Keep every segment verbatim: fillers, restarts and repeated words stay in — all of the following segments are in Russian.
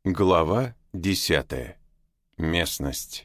Глава десятая. Местность.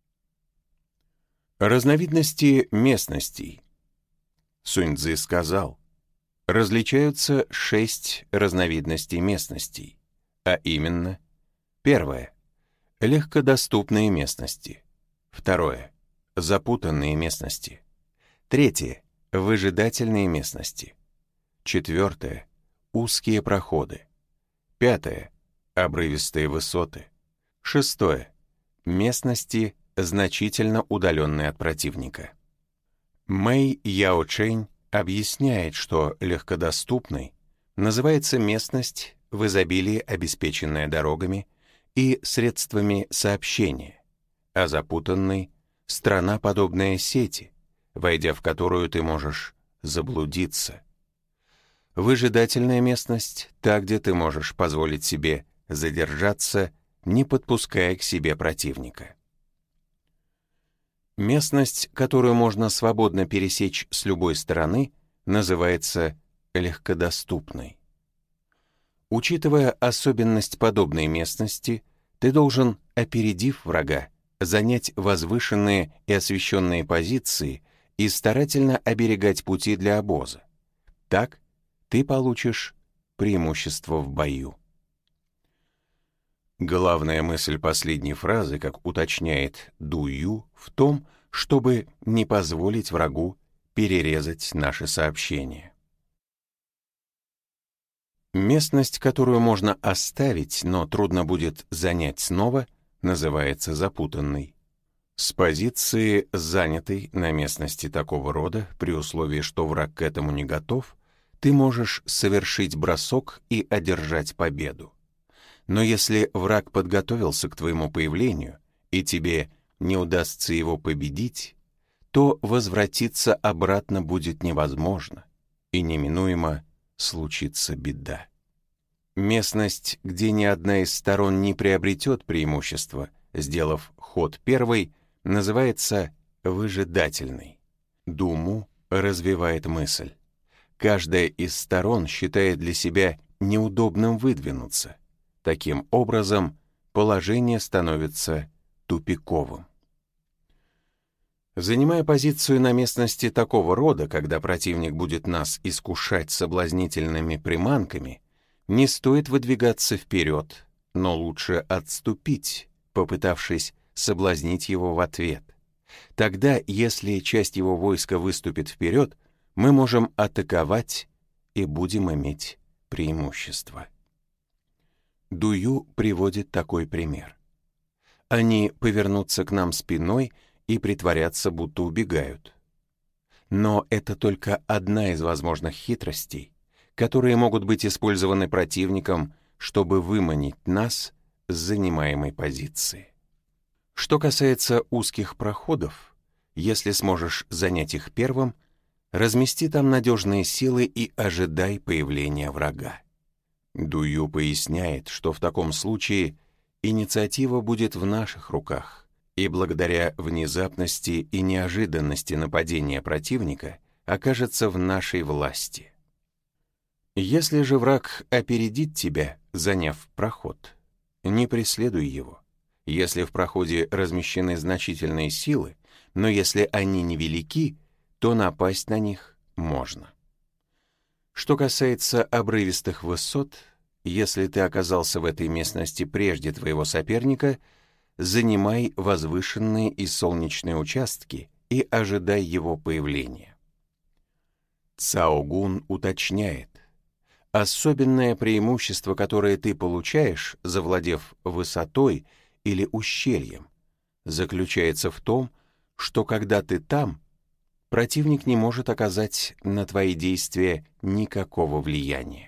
Разновидности местностей. Сунь-цзы сказал, различаются шесть разновидностей местностей, а именно: первое — легкодоступные местности, второе — запутанные местности, третье — выжидательные местности, четвертое — узкие проходы, пятое — обрывистые высоты, шестое — местности, значительно удаленные от противника. Мэй Яочэнь объясняет, что легкодоступной называется местность в изобилии, обеспеченная дорогами и средствами сообщения, а запутанной — страна, подобная сети, войдя в которую ты можешь заблудиться. Выжидательная местность — та, где ты можешь позволить себе задержаться, не подпуская к себе противника. Местность, которую можно свободно пересечь с любой стороны, называется легкодоступной. Учитывая особенность подобной местности, ты должен, опередив врага, занять возвышенные и освещенные позиции и старательно оберегать пути для обоза. Так ты получишь преимущество в бою. Главная мысль последней фразы, как уточняет Ду Ю, в том, чтобы не позволить врагу перерезать наши сообщения. Местность, которую можно оставить, но трудно будет занять снова, называется запутанной. С позиции, занятой на местности такого рода, при условии, что враг к этому не готов, ты можешь совершить бросок и одержать победу. Но если враг подготовился к твоему появлению, и тебе не удастся его победить, то возвратиться обратно будет невозможно, и неминуемо случится беда. Местность, где ни одна из сторон не приобретет преимущество, сделав ход первой, называется выжидательной. Думу развивает мысль. Каждая из сторон считает для себя неудобным выдвинуться. Таким образом, положение становится тупиковым. Занимая позицию на местности такого рода, когда противник будет нас искушать соблазнительными приманками, не стоит выдвигаться вперед, но лучше отступить, попытавшись соблазнить его в ответ. Тогда, если часть его войска выступит вперед, мы можем атаковать и будем иметь преимущество. Ду Ю приводит такой пример. Они повернутся к нам спиной и притворятся, будто убегают. Но это только одна из возможных хитростей, которые могут быть использованы противником, чтобы выманить нас с занимаемой позиции. Что касается узких проходов, если сможешь занять их первым, размести там надежные силы и ожидай появления врага. Ду Ю поясняет, что в таком случае инициатива будет в наших руках, и благодаря внезапности и неожиданности нападения противника окажется в нашей власти. Если же враг опередит тебя, заняв проход, не преследуй его. Если в проходе размещены значительные силы, но если они невелики, то напасть на них можно. Что касается обрывистых высот, если ты оказался в этой местности прежде твоего соперника, занимай возвышенные и солнечные участки и ожидай его появления. Цао Гун уточняет, особенное преимущество, которое ты получаешь, завладев высотой или ущельем, заключается в том, что когда ты там, противник не может оказать на твои действия никакого влияния.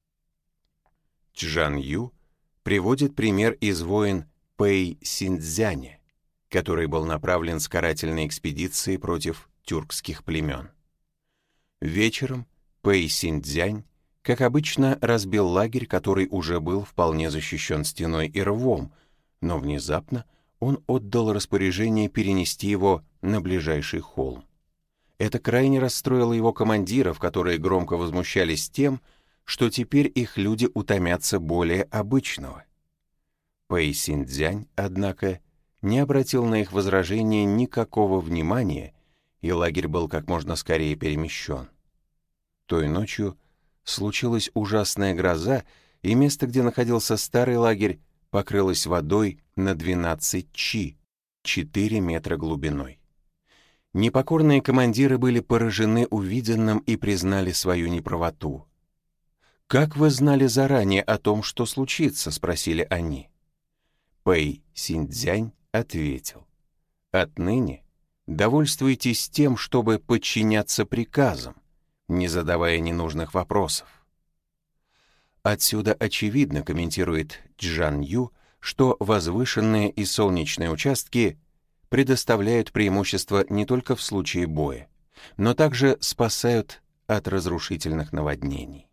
Чжан Ю приводит пример из войн Пэй Синьцзяня, который был направлен с карательной экспедицией против тюркских племен. Вечером Пэй Синьцзянь, как обычно, разбил лагерь, который уже был вполне защищен стеной и рвом, но внезапно он отдал распоряжение перенести его на ближайший холм. Это крайне расстроило его командиров, которые громко возмущались тем, что теперь их люди утомятся более обычного. Пэй Синьцзянь, однако, не обратил на их возражения никакого внимания, и лагерь был как можно скорее перемещен. Той ночью случилась ужасная гроза, и место, где находился старый лагерь, покрылось водой на двенадцать чи, четыре метра глубиной. Непокорные командиры были поражены увиденным и признали свою неправоту. «Как вы знали заранее о том, что случится?» — спросили они. Пэй Синьцзянь ответил: «Отныне довольствуйтесь тем, чтобы подчиняться приказам, не задавая ненужных вопросов». Отсюда очевидно, комментирует Чжан Ю, что возвышенные и солнечные участки предоставляют преимущество не только в случае боя, но также спасают от разрушительных наводнений.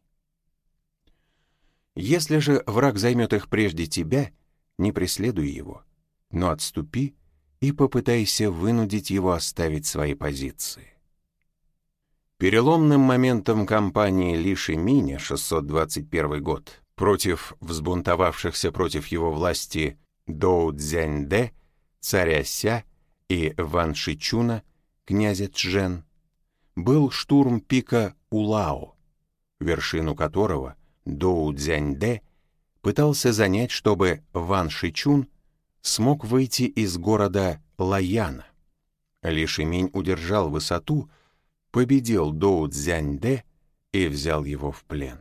Если же враг займет их прежде тебя, не преследуй его, но отступи и попытайся вынудить его оставить свои позиции. Переломным моментом кампании Ли Шиминя, шестьсот двадцать первый год, против взбунтовавшихся против его власти Доу Цзяньдэ, царя Ся и Ван Шичуна, князя Чжэн, был штурм пика Улао, вершину которого Доу Цзяньдэ пытался занять, чтобы Ван Шичун смог выйти из города Лаяна. Ли Шиминь удержал высоту, победил Доу Цзяньдэ и взял его в плен.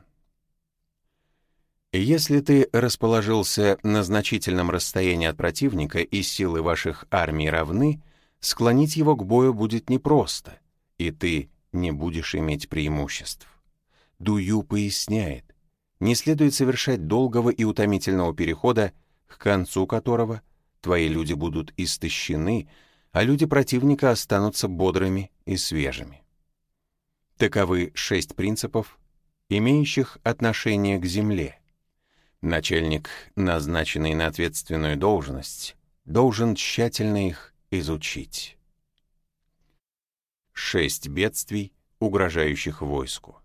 Если ты расположился на значительном расстоянии от противника и силы ваших армий равны, склонить его к бою будет непросто, и ты не будешь иметь преимуществ. Дую поясняет: не следует совершать долгого и утомительного перехода, к концу которого твои люди будут истощены, а люди противника останутся бодрыми и свежими. Таковы шесть принципов, имеющих отношение к земле. Начальник, назначенный на ответственную должность, должен тщательно их изучить. Шесть бедствий, угрожающих войску.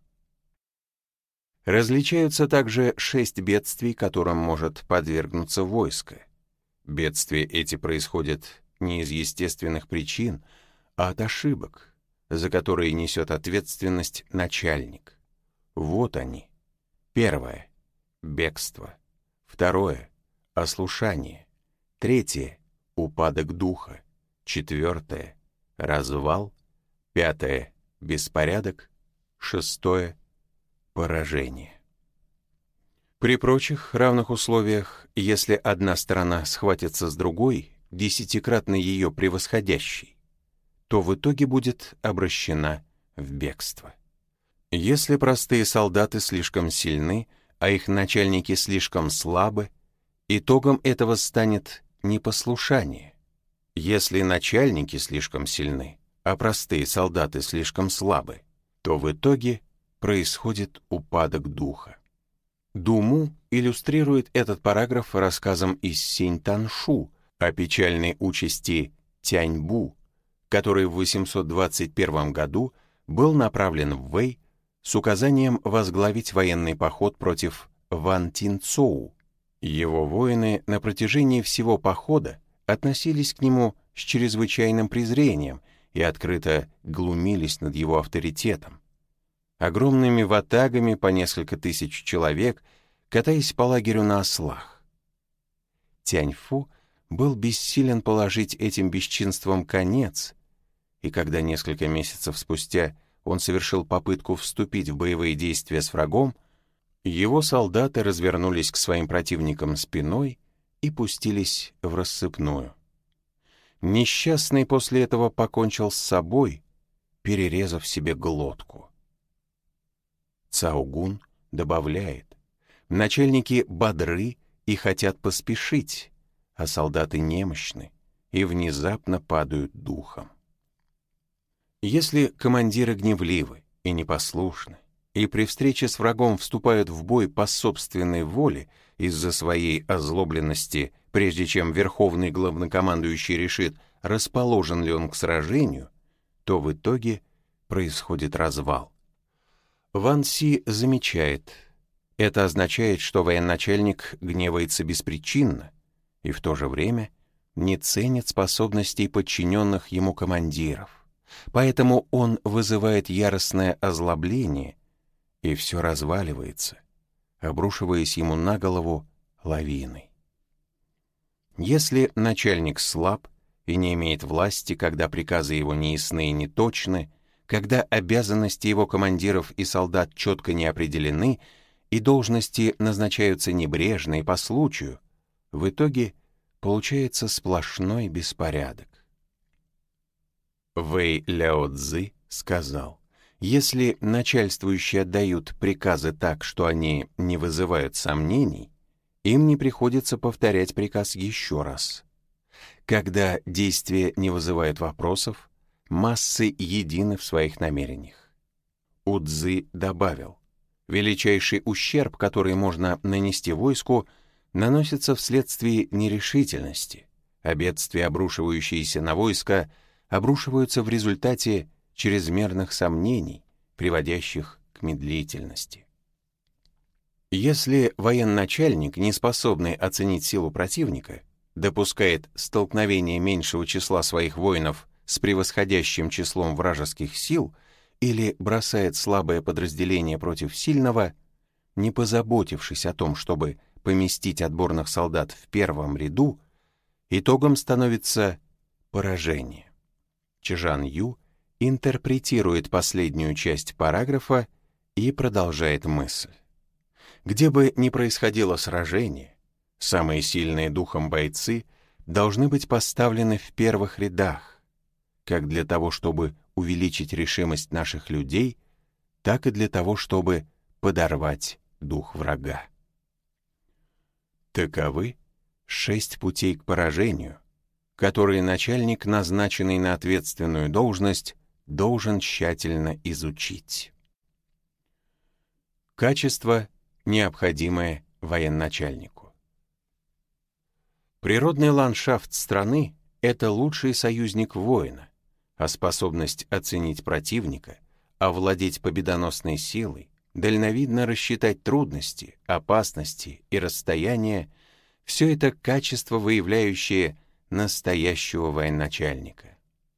Различаются также шесть бедствий, которым может подвергнуться войско. Бедствия эти происходят не из естественных причин, а от ошибок, за которые несет ответственность начальник. Вот они. Первое — бегство. Второе — ослушание. Третье — упадок духа. Четвертое — развал. Пятое — беспорядок. Шестое — поражение. При прочих равных условиях, если одна сторона схватится с другой, десятикратно ее превосходящей, то в итоге будет обращена в бегство. Если простые солдаты слишком сильны, а их начальники слишком слабы, итогом этого станет непослушание. Если начальники слишком сильны, а простые солдаты слишком слабы, то в итоге происходит упадок духа. Думу иллюстрирует этот параграф рассказом из Синь-Таншу о печальной участи Тяньбу, который в восемьсот двадцать первом году был направлен в Вэй с указанием возглавить военный поход против Ван Тинцоу. Его воины на протяжении всего похода относились к нему с чрезвычайным презрением и открыто глумились над его авторитетом. Огромными ватагами по несколько тысяч человек, катаясь по лагерю на ослах. Тяньфу был бессилен положить этим бесчинствам конец, и когда несколько месяцев спустя он совершил попытку вступить в боевые действия с врагом, его солдаты развернулись к своим противникам спиной и пустились в рассыпную. Несчастный после этого покончил с собой, перерезав себе глотку. Цаогун добавляет: начальники бодры и хотят поспешить, а солдаты немощны и внезапно падают духом. Если командиры гневливы и непослушны, и при встрече с врагом вступают в бой по собственной воле из-за своей озлобленности, прежде чем верховный главнокомандующий решит, расположен ли он к сражению, то в итоге происходит развал. Ван Си замечает: это означает, что военачальник гневается беспричинно, и в то же время не ценит способностей подчиненных ему командиров. Поэтому он вызывает яростное озлобление, и все разваливается, обрушиваясь ему на голову лавиной. Если начальник слаб и не имеет власти, когда приказы его неясны и неточны, когда обязанности его командиров и солдат четко не определены и должности назначаются небрежно и по случаю, в итоге получается сплошной беспорядок. Вэй Ляо Цзы сказал: если начальствующие отдают приказы так, что они не вызывают сомнений, им не приходится повторять приказ еще раз. Когда действия не вызывают вопросов, массы едины в своих намерениях. У Цзы добавил: величайший ущерб, который можно нанести войску, наносится вследствие нерешительности, а бедствия, обрушивающиеся на войско, обрушиваются в результате чрезмерных сомнений, приводящих к медлительности. Если военачальник, не способный оценить силу противника, допускает столкновение меньшего числа своих воинов с превосходящим числом вражеских сил или бросает слабое подразделение против сильного, не позаботившись о том, чтобы поместить отборных солдат в первом ряду, итогом становится поражение. Чжан Ю интерпретирует последнюю часть параграфа и продолжает мысль. Где бы ни происходило сражение, самые сильные духом бойцы должны быть поставлены в первых рядах, как для того, чтобы увеличить решимость наших людей, так и для того, чтобы подорвать дух врага. Таковы шесть путей к поражению, которые начальник, назначенный на ответственную должность, должен тщательно изучить. Качество, необходимое военачальнику. Природный ландшафт страны — это лучший союзник воина, а способность оценить противника, овладеть победоносной силой, дальновидно рассчитать трудности, опасности и расстояния — все это качество, выявляющее настоящего военачальника.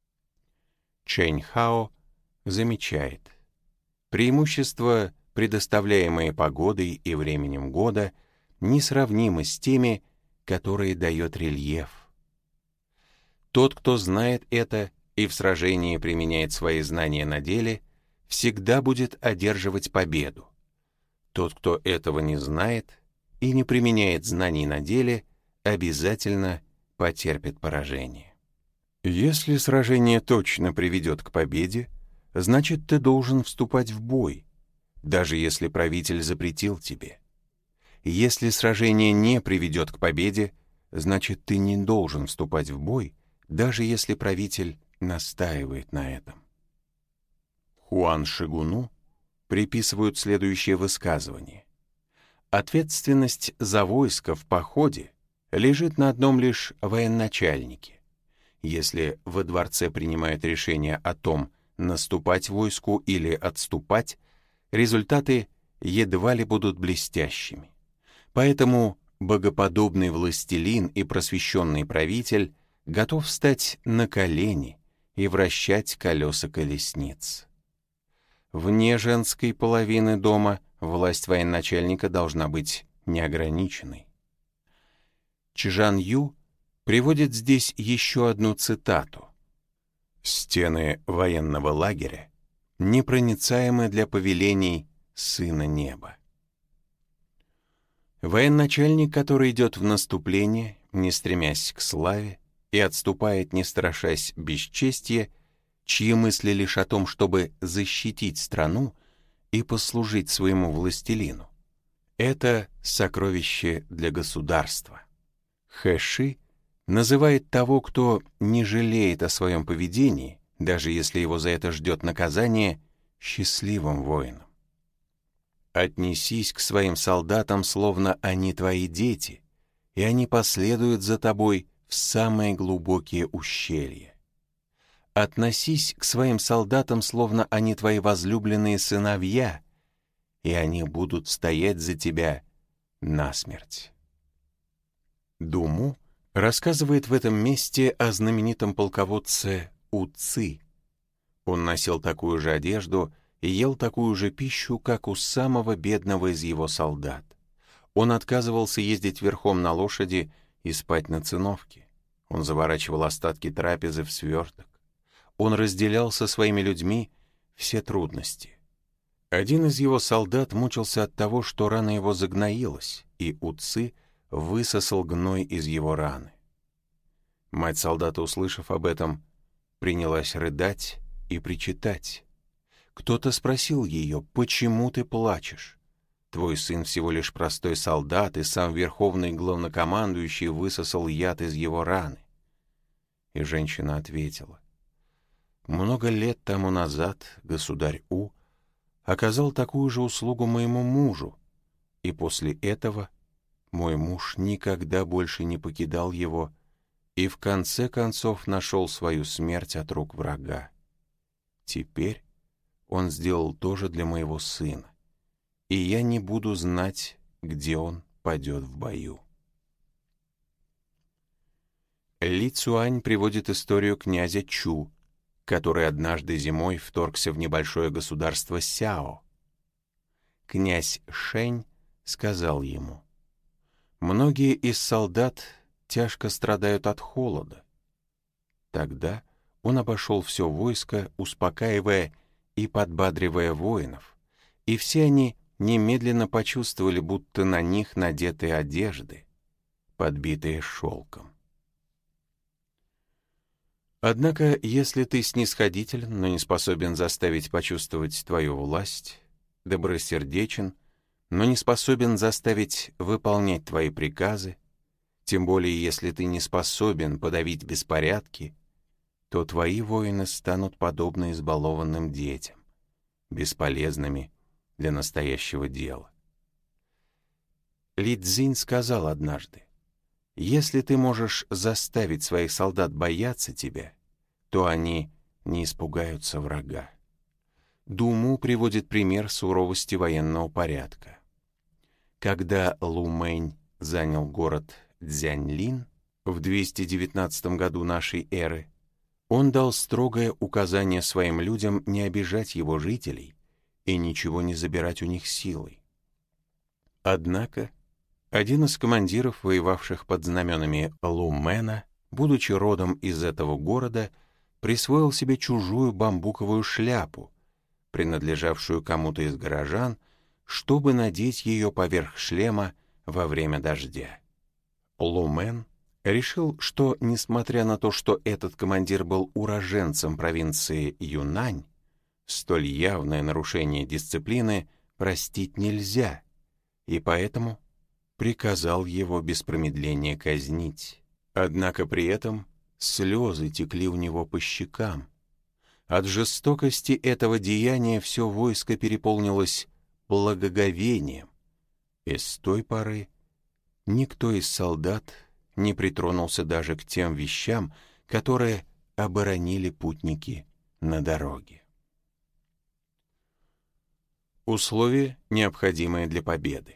Чэнь Хао замечает: преимущества, предоставляемые погодой и временем года, несравнимы с теми, которые дает рельеф. Тот, кто знает это и в сражении применяет свои знания на деле, всегда будет одерживать победу. Тот, кто этого не знает и не применяет знаний на деле, обязательно потерпит поражение. Если сражение точно приведет к победе, значит, ты должен вступать в бой, даже если правитель запретил тебе. Если сражение не приведет к победе, значит, ты не должен вступать в бой, даже если правитель настаивает на этом. Хуан Шигуну приписывают следующее высказывание: ответственность за войско в походе лежит на одном лишь военачальнике. Если во дворце принимают решение о том, наступать войску или отступать, результаты едва ли будут блестящими. Поэтому богоподобный властелин и просвещенный правитель готов встать на колени и вращать колеса колесниц. Вне женской половины дома власть военачальника должна быть неограниченной. Чжан Ю приводит здесь еще одну цитату: «Стены военного лагеря непроницаемы для повелений Сына Неба». Военачальник, который идет в наступление, не стремясь к славе, и отступает, не страшась бесчестия, чьи мысли лишь о том, чтобы защитить страну и послужить своему властелину, это сокровище для государства. Хэши называет того, кто не жалеет о своем поведении, даже если его за это ждет наказание, счастливым воином. Отнесись к своим солдатам, словно они твои дети, и они последуют за тобой в самые глубокие ущелья. Относись к своим солдатам, словно они твои возлюбленные сыновья, и они будут стоять за тебя насмерть. Думу рассказывает в этом месте о знаменитом полководце У-Ци. Он носил такую же одежду и ел такую же пищу, как у самого бедного из его солдат. Он отказывался ездить верхом на лошади и спать на циновке. Он заворачивал остатки трапезы в сверток. Он разделял со своими людьми все трудности. Один из его солдат мучился от того, что рана его загноилась, и У-Ци высосал гной из его раны. Мать солдата, услышав об этом, принялась рыдать и причитать. Кто-то спросил ее: «Почему ты плачешь? Твой сын всего лишь простой солдат, и сам верховный главнокомандующий высосал яд из его раны». И женщина ответила: «Много лет тому назад государь У оказал такую же услугу моему мужу, и после этого мой муж никогда больше не покидал его и в конце концов нашел свою смерть от рук врага. Теперь он сделал то же для моего сына, и я не буду знать, где он падет в бою». Ли Цюань приводит историю князя Чу, который однажды зимой вторгся в небольшое государство Сяо. Князь Шэнь сказал ему: «Многие из солдат тяжко страдают от холода». Тогда он обошел все войско, успокаивая и подбадривая воинов, и все они немедленно почувствовали, будто на них надеты одежды, подбитые шелком. Однако, если ты снисходителен, но не способен заставить почувствовать твою власть, добросердечен, но не способен заставить выполнять твои приказы, тем более если ты не способен подавить беспорядки, то твои воины станут подобны избалованным детям, бесполезными для настоящего дела. Ли Цзинь сказал однажды: «Если ты можешь заставить своих солдат бояться тебя, то они не испугаются врага». Думу приводит пример суровости военного порядка. Когда Лу Мэнь занял город Цзяньлин в двести девятнадцатом году нашей эры, он дал строгое указание своим людям не обижать его жителей и ничего не забирать у них силой. Однако один из командиров, воевавших под знаменами Лу Мэна, будучи родом из этого города, присвоил себе чужую бамбуковую шляпу, принадлежавшую кому-то из горожан, чтобы надеть ее поверх шлема во время дождя. Лу Мэн решил, что, несмотря на то, что этот командир был уроженцем провинции Юнань, столь явное нарушение дисциплины простить нельзя, и поэтому приказал его без промедления казнить. Однако при этом слезы текли у него по щекам. От жестокости этого деяния все войско переполнилось благоговением, и с той поры никто из солдат не притронулся даже к тем вещам, которые оборонили путники на дороге. Условия, необходимые для победы.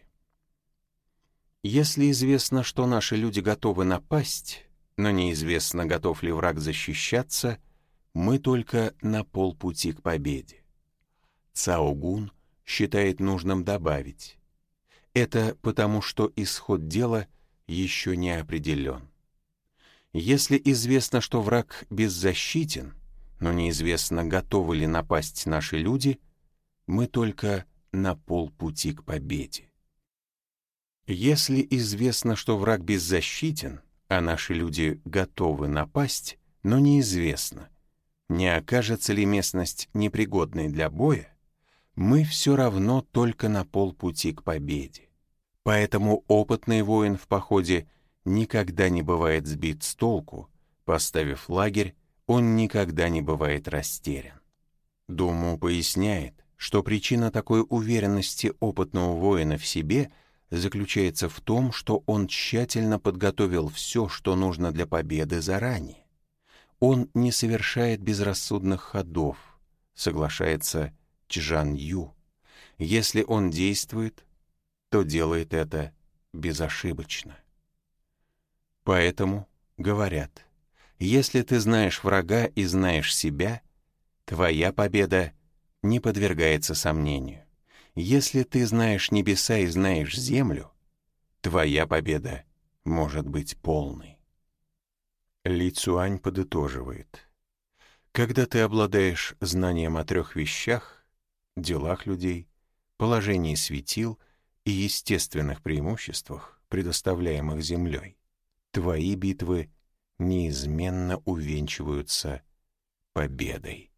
Если известно, что наши люди готовы напасть, но неизвестно, готов ли враг защищаться, мы только на полпути к победе. Цао Гун считает нужным добавить: это потому, что исход дела еще не определен. Если известно, что враг беззащитен, но неизвестно, готовы ли напасть наши люди, мы только на полпути к победе. Если известно, что враг беззащитен, а наши люди готовы напасть, но неизвестно, не окажется ли местность непригодной для боя, мы все равно только на полпути к победе. Поэтому опытный воин в походе никогда не бывает сбит с толку, поставив лагерь, он никогда не бывает растерян. Думу поясняет, что причина такой уверенности опытного воина в себе заключается в том, что он тщательно подготовил все, что нужно для победы заранее. Он не совершает безрассудных ходов, соглашается Чжан Ю. Если он действует, то делает это безошибочно. Поэтому говорят, если ты знаешь врага и знаешь себя, твоя победа не подвергается сомнению. Если ты знаешь небеса и знаешь землю, твоя победа может быть полной. Ли Цюань подытоживает: когда ты обладаешь знанием о трех вещах — делах людей, положении светил и естественных преимуществах, предоставляемых Землей, твои битвы неизменно увенчиваются победой.